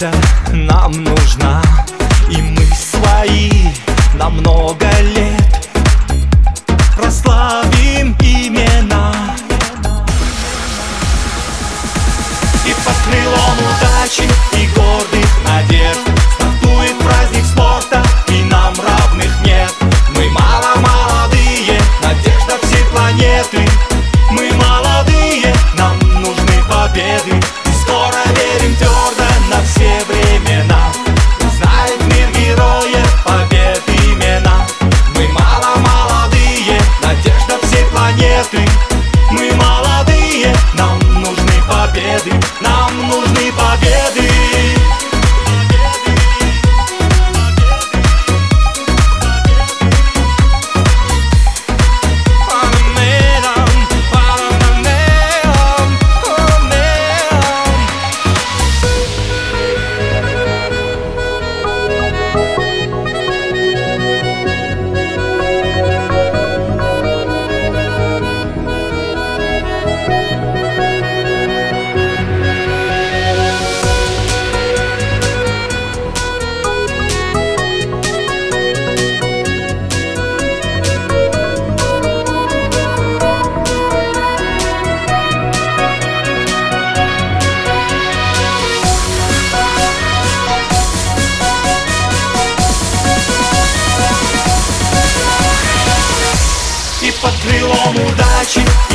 победа нам нужна, и мы свои на много лет прославим имена. И под крылом удачи и гордых надежд стартует праздник спорта, и нам равных нет. Мы мало молодые, надежда всей планеты. Мы молодые, нам нужны победы. И скоро верим твердо на все времена. Знает мир героев побед имена. Мы мало молодые, надежда всей планеты. Мы молодые, нам нужны победы. Нам нужны победы. И под крылом удачи